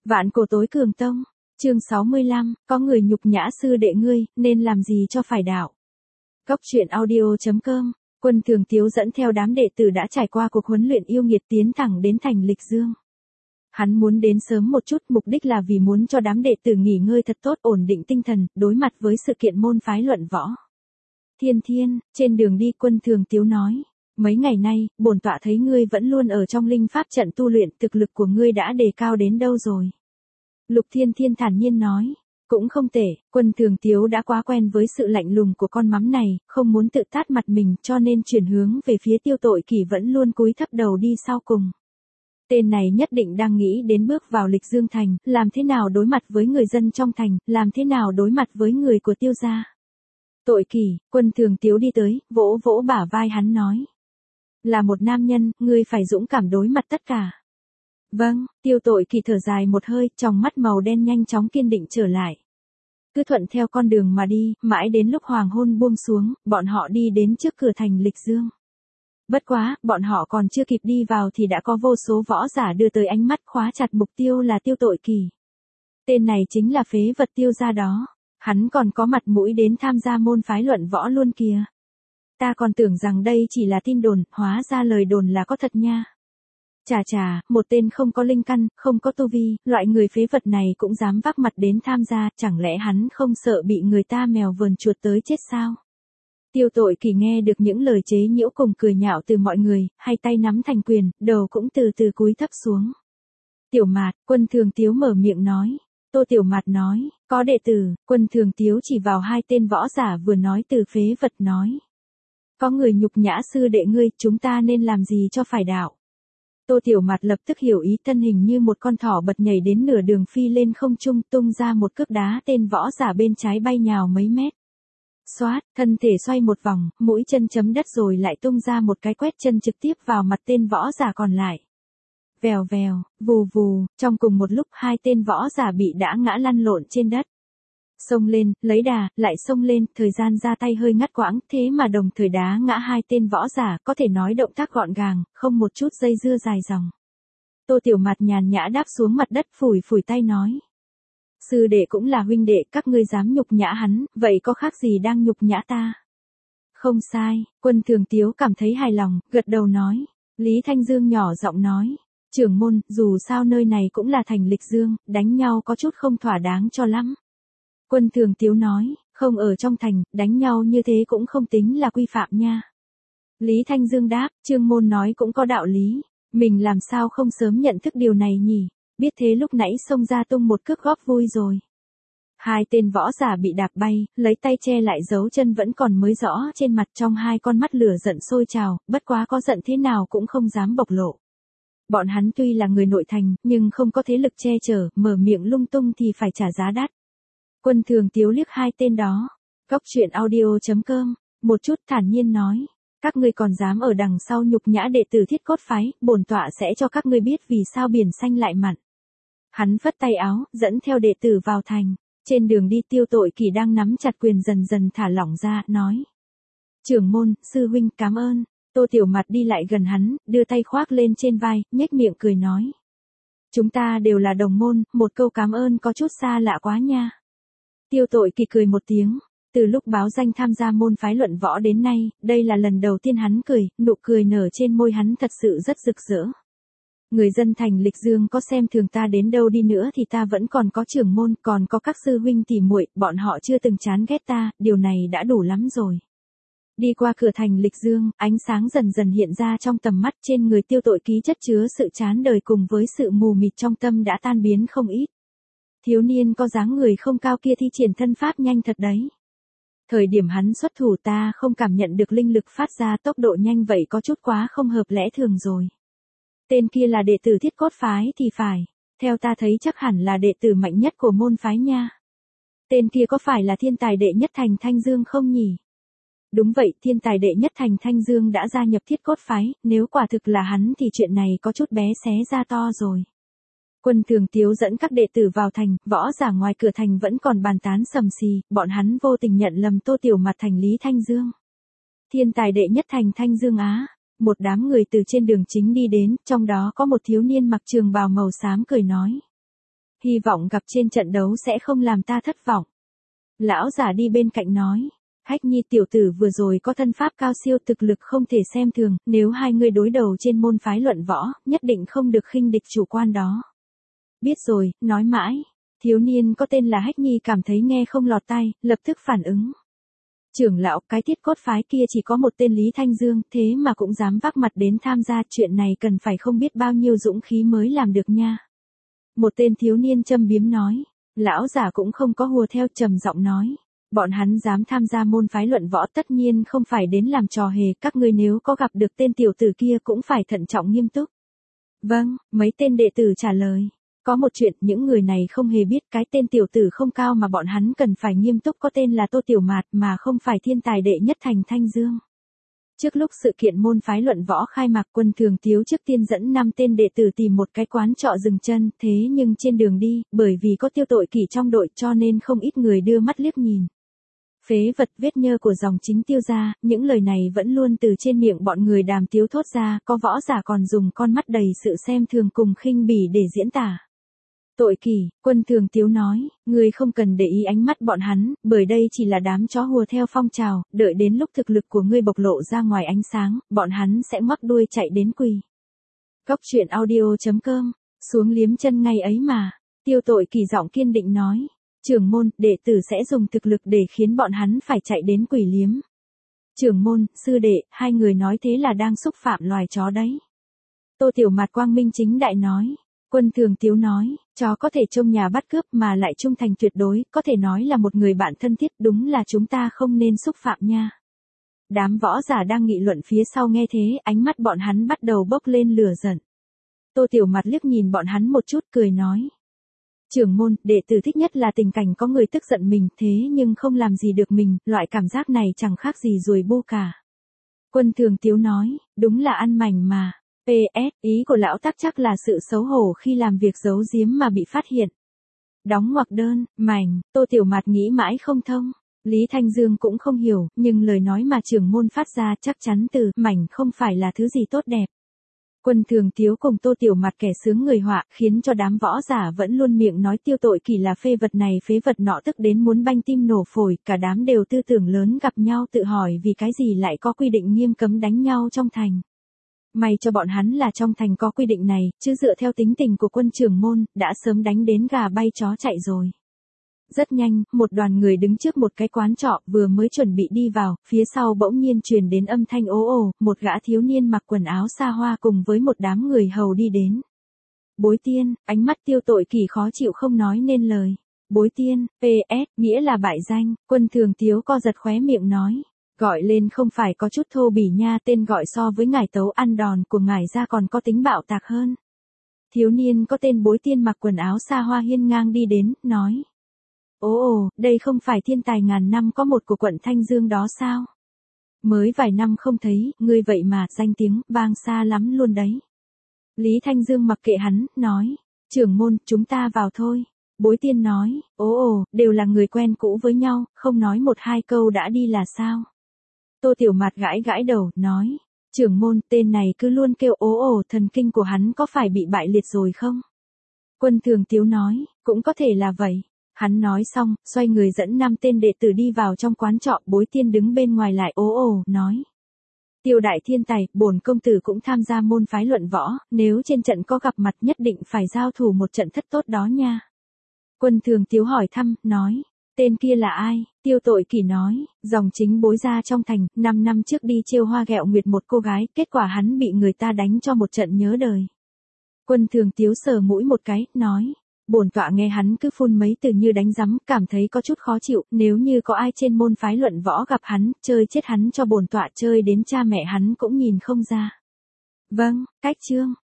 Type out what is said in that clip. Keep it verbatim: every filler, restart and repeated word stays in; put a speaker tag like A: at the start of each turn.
A: Vạn cổ tối cường tông, chương sáu mươi lăm, có người nhục nhã sư đệ ngươi, nên làm gì cho phải đạo. Cốc truyện audio chấm com, Quân Thường Tiếu dẫn theo đám đệ tử đã trải qua cuộc huấn luyện yêu nghiệt tiến thẳng đến thành Lịch Dương. Hắn muốn đến sớm một chút, mục đích là vì muốn cho đám đệ tử nghỉ ngơi thật tốt, ổn định tinh thần, đối mặt với sự kiện môn phái luận võ. Thiên Thiên, trên đường đi Quân Thường Tiếu nói, mấy ngày nay, bổn tọa thấy ngươi vẫn luôn ở trong linh pháp trận tu luyện, thực lực của ngươi đã đề cao đến đâu rồi? Lục Thiên Thiên thản nhiên nói, cũng không tệ. Quân Thường Tiếu đã quá quen với sự lạnh lùng của con mắm này, không muốn tự tát mặt mình, cho nên chuyển hướng về phía Tiêu Tội Kỷ vẫn luôn cúi thấp đầu đi sau cùng. Tên này nhất định đang nghĩ đến bước vào Lịch Dương thành, làm thế nào đối mặt với người dân trong thành, làm thế nào đối mặt với người của Tiêu gia. Tội Kỷ, Quân Thường Tiếu đi tới, vỗ vỗ bả vai hắn nói, là một nam nhân, ngươi phải dũng cảm đối mặt tất cả. Vâng, Tiêu Tội Kỷ thở dài một hơi, trong mắt màu đen nhanh chóng kiên định trở lại. Cứ thuận theo con đường mà đi, mãi đến lúc hoàng hôn buông xuống, bọn họ đi đến trước cửa thành Lịch Dương. Bất quá, bọn họ còn chưa kịp đi vào thì đã có vô số võ giả đưa tới ánh mắt, khóa chặt mục tiêu là Tiêu Tội Kỷ. Tên này chính là phế vật Tiêu gia đó, hắn còn có mặt mũi đến tham gia môn phái luận võ luôn kìa. Ta còn tưởng rằng đây chỉ là tin đồn, hóa ra lời đồn là có thật nha. Chà chà, một tên không có linh căn, không có tu vi, loại người phế vật này cũng dám vác mặt đến tham gia, chẳng lẽ hắn không sợ bị người ta mèo vờn chuột tới chết sao? Tiêu Tội Kỷ nghe được những lời chế giễu cùng cười nhạo từ mọi người, hai tay nắm thành quyền, đầu cũng từ từ cúi thấp xuống. Tiểu Mạt, Quân Thường Tiếu mở miệng nói. Tô Tiểu Mạt nói, có đệ tử. Quân Thường Tiếu chỉ vào hai tên võ giả vừa nói từ phế vật nói. Có người nhục nhã sư đệ ngươi, chúng ta nên làm gì cho phải đạo. Tô Tiểu Mạt lập tức hiểu ý, thân hình như một con thỏ bật nhảy đến nửa đường phi lên không trung, tung ra một cước đá tên võ giả bên trái bay nhào mấy mét. Xoát, thân thể xoay một vòng, mũi chân chấm đất rồi lại tung ra một cái quét chân trực tiếp vào mặt tên võ giả còn lại. Vèo vèo, vù vù, trong cùng một lúc hai tên võ giả bị đã ngã lăn lộn trên đất. Xông lên, lấy đà, lại xông lên, thời gian ra tay hơi ngắt quãng, thế mà đồng thời đá ngã hai tên võ giả, có thể nói động tác gọn gàng, không một chút dây dưa dài dòng. Tô Tiểu Mạt nhàn nhã đáp xuống mặt đất, phủi phủi tay nói. Sư đệ cũng là huynh đệ, các ngươi dám nhục nhã hắn, vậy có khác gì đang nhục nhã ta? Không sai, Quân Thường Tiếu cảm thấy hài lòng, gật đầu nói. Lý Thanh Dương nhỏ giọng nói. Trưởng môn, dù sao nơi này cũng là thành Lịch Dương, đánh nhau có chút không thỏa đáng cho lắm. Quân Thường Tiếu nói, không ở trong thành, đánh nhau như thế cũng không tính là quy phạm nha. Lý Thanh Dương đáp, Trương môn nói cũng có đạo lý, mình làm sao không sớm nhận thức điều này nhỉ, biết thế lúc nãy xông ra tung một cước góp vui rồi. Hai tên võ giả bị đạp bay, lấy tay che lại dấu chân vẫn còn mới rõ trên mặt, trong hai con mắt lửa giận sôi trào, bất quá có giận thế nào cũng không dám bộc lộ. Bọn hắn tuy là người nội thành, nhưng không có thế lực che chở, mở miệng lung tung thì phải trả giá đắt. Quân Thường Tiếu liếc hai tên đó. Cốc truyện audio chấm com, một chút thản nhiên nói. Các ngươi còn dám ở đằng sau nhục nhã đệ tử Thiết Cốt phái, bổn tọa sẽ cho các ngươi biết vì sao biển xanh lại mặn. Hắn phất tay áo, dẫn theo đệ tử vào thành. Trên đường đi Tiêu Tội Kỷ đang nắm chặt quyền dần dần thả lỏng ra, nói. Trưởng môn, sư huynh cảm ơn. Tô Tiểu Mạt đi lại gần hắn, đưa tay khoác lên trên vai, nhếch miệng cười nói. Chúng ta đều là đồng môn, một câu cảm ơn có chút xa lạ quá nha. Tiêu Tội Kỷ cười một tiếng, từ lúc báo danh tham gia môn phái luận võ đến nay, đây là lần đầu tiên hắn cười, nụ cười nở trên môi hắn thật sự rất rực rỡ. Người dân thành Lịch Dương có xem thường ta đến đâu đi nữa thì ta vẫn còn có trưởng môn, còn có các sư huynh tỷ muội, bọn họ chưa từng chán ghét ta, điều này đã đủ lắm rồi. Đi qua cửa thành Lịch Dương, ánh sáng dần dần hiện ra trong tầm mắt, trên người Tiêu Tội Kỷ chất chứa sự chán đời cùng với sự mù mịt trong tâm đã tan biến không ít. Thiếu niên có dáng người không cao kia thi triển thân pháp nhanh thật đấy. Thời điểm hắn xuất thủ ta không cảm nhận được linh lực phát ra tốc độ nhanh vậy có chút quá không hợp lẽ thường rồi. Tên kia là đệ tử Thiết Cốt phái thì phải, theo ta thấy chắc hẳn là đệ tử mạnh nhất của môn phái nha. Tên kia có phải là thiên tài đệ nhất thành Thanh Dương không nhỉ? Đúng vậy, thiên tài đệ nhất thành Thanh Dương đã gia nhập Thiết Cốt phái, nếu quả thực là hắn thì chuyện này có chút bé xé ra to rồi. Quân Thường Tiếu dẫn các đệ tử vào thành, võ giả ngoài cửa thành vẫn còn bàn tán sầm xì, bọn hắn vô tình nhận lầm Tô Tiểu Mạt thành Lý Thanh Dương. Thiên tài đệ nhất thành Thanh Dương á, một đám người từ trên đường chính đi đến, trong đó có một thiếu niên mặc trường bào màu xám cười nói. Hy vọng gặp trên trận đấu sẽ không làm ta thất vọng. Lão giả đi bên cạnh nói. Hách Nhi tiểu tử vừa rồi có thân pháp cao siêu, thực lực không thể xem thường, nếu hai người đối đầu trên môn phái luận võ, nhất định không được khinh địch chủ quan đó. Biết rồi, nói mãi. Thiếu niên có tên là Hách Nhi cảm thấy nghe không lọt tai, lập tức phản ứng. Trưởng lão, cái thiết cốt phái kia chỉ có một tên Lý Thanh Dương, thế mà cũng dám vác mặt đến tham gia, chuyện này cần phải không biết bao nhiêu dũng khí mới làm được nha. Một tên thiếu niên châm biếm nói. Lão giả cũng không có hùa theo, trầm giọng nói. Bọn hắn dám tham gia môn phái luận võ tất nhiên không phải đến làm trò hề, các ngươi nếu có gặp được tên tiểu tử kia cũng phải thận trọng nghiêm túc. Vâng, mấy tên đệ tử trả lời. Có một chuyện, những người này không hề biết cái tên tiểu tử không cao mà bọn hắn cần phải nghiêm túc có tên là Tô Tiểu Mạt mà không phải thiên tài đệ nhất thành Thanh Dương. Trước lúc sự kiện môn phái luận võ khai mạc, Quân Thường Tiếu trước tiên dẫn năm tên đệ tử tìm một cái quán trọ dừng chân, thế nhưng trên đường đi, bởi vì có Tiêu Tội Kỷ trong đội cho nên không ít người đưa mắt liếc nhìn. Phế vật, vết nhơ của dòng chính Tiêu gia, những lời này vẫn luôn từ trên miệng bọn người Đàm Tiếu thốt ra, có võ giả còn dùng con mắt đầy sự xem thường cùng khinh bỉ để diễn tả. Tội Kỷ, Quân Thường Tiếu nói, ngươi không cần để ý ánh mắt bọn hắn, bởi đây chỉ là đám chó hùa theo phong trào, đợi đến lúc thực lực của ngươi bộc lộ ra ngoài ánh sáng, bọn hắn sẽ ngoắc đuôi chạy đến quỳ. Cốc truyện audio chấm com, xuống liếm chân ngay ấy mà. Tiêu Tội Kỷ giọng kiên định nói, trưởng môn, đệ tử sẽ dùng thực lực để khiến bọn hắn phải chạy đến quỳ liếm. Trưởng môn, sư đệ, hai người nói thế là đang xúc phạm loài chó đấy. Tô Tiểu Mạt quang minh chính đại nói. Quân Thường Tiếu nói, chó có thể trông nhà bắt cướp mà lại trung thành tuyệt đối, có thể nói là một người bạn thân thiết, đúng là chúng ta không nên xúc phạm nha. Đám võ giả đang nghị luận phía sau nghe thế, ánh mắt bọn hắn bắt đầu bốc lên lửa giận. Tô Tiểu Mạt liếc nhìn bọn hắn một chút cười nói. Trưởng môn, đệ tử thích nhất là tình cảnh có người tức giận mình, thế nhưng không làm gì được mình, loại cảm giác này chẳng khác gì ruồi bu cả. Quân Thường Tiếu nói, đúng là ăn mảnh mà. pê ét, ý của lão Tắc chắc là sự xấu hổ khi làm việc giấu giếm mà bị phát hiện. Đóng ngoặc đơn, mảnh, Tô Tiểu Mạt nghĩ mãi không thông. Lý Thanh Dương cũng không hiểu, nhưng lời nói mà trưởng môn phát ra chắc chắn từ mảnh không phải là thứ gì tốt đẹp. Quân Thường Tiếu cùng Tô Tiểu Mạt kẻ sướng người họa, khiến cho đám võ giả vẫn luôn miệng nói Tiêu Tội Kỷ là phê vật này phế vật nọ, tức đến muốn banh tim nổ phổi, cả đám đều tư tưởng lớn gặp nhau tự hỏi vì cái gì lại có quy định nghiêm cấm đánh nhau trong thành. May cho bọn hắn là trong thành có quy định này, chứ dựa theo tính tình của quân trưởng môn, đã sớm đánh đến gà bay chó chạy rồi. Rất nhanh, một đoàn người đứng trước một cái quán trọ, vừa mới chuẩn bị đi vào, phía sau bỗng nhiên truyền đến âm thanh ố ồ, một gã thiếu niên mặc quần áo xa hoa cùng với một đám người hầu đi đến. Bối tiên, ánh mắt Tiêu Tội Kỷ khó chịu không nói nên lời. Bối tiên, pê ét, nghĩa là bại danh, Quân Thường Tiếu co giật khóe miệng nói. Gọi lên không phải có chút thô bỉ nha, tên gọi so với ngài tấu ăn đòn của ngài ra còn có tính bạo tạc hơn. Thiếu niên có tên Bối Tiên mặc quần áo xa hoa hiên ngang đi đến, nói. Ồ ồ, đây không phải thiên tài ngàn năm có một của quận Thanh Dương đó sao? Mới vài năm không thấy, ngươi vậy mà, danh tiếng, vang xa lắm luôn đấy. Lý Thanh Dương mặc kệ hắn, nói. Trưởng môn, chúng ta vào thôi. Bối Tiên nói, ồ ồ, đều là người quen cũ với nhau, không nói một hai câu đã đi là sao? Tô Tiểu Mạt gãi gãi đầu, nói. Trưởng môn, tên này cứ luôn kêu ố ồ, thần kinh của hắn có phải bị bại liệt rồi không? Quân Thường Tiếu nói, cũng có thể là vậy. Hắn nói xong, xoay người dẫn năm tên đệ tử đi vào trong quán trọ, Bối Tiên đứng bên ngoài lại ố ồ, nói. Tiêu đại thiên tài, bổn công tử cũng tham gia môn phái luận võ, nếu trên trận có gặp mặt nhất định phải giao thủ một trận thất tốt đó nha. Quân Thường Tiếu hỏi thăm, nói. Tên kia là ai? Tiêu Tội Kỷ nói, dòng chính Bối gia trong thành, năm năm trước đi trêu hoa ghẹo nguyệt một cô gái, kết quả hắn bị người ta đánh cho một trận nhớ đời. Quân Thường Tiếu sờ mũi một cái, nói, bổn tọa nghe hắn cứ phun mấy từ như đánh rắm, cảm thấy có chút khó chịu, nếu như có ai trên môn phái luận võ gặp hắn, chơi chết hắn cho bổn tọa chơi đến cha mẹ hắn cũng nhìn không ra. Vâng, cách chương.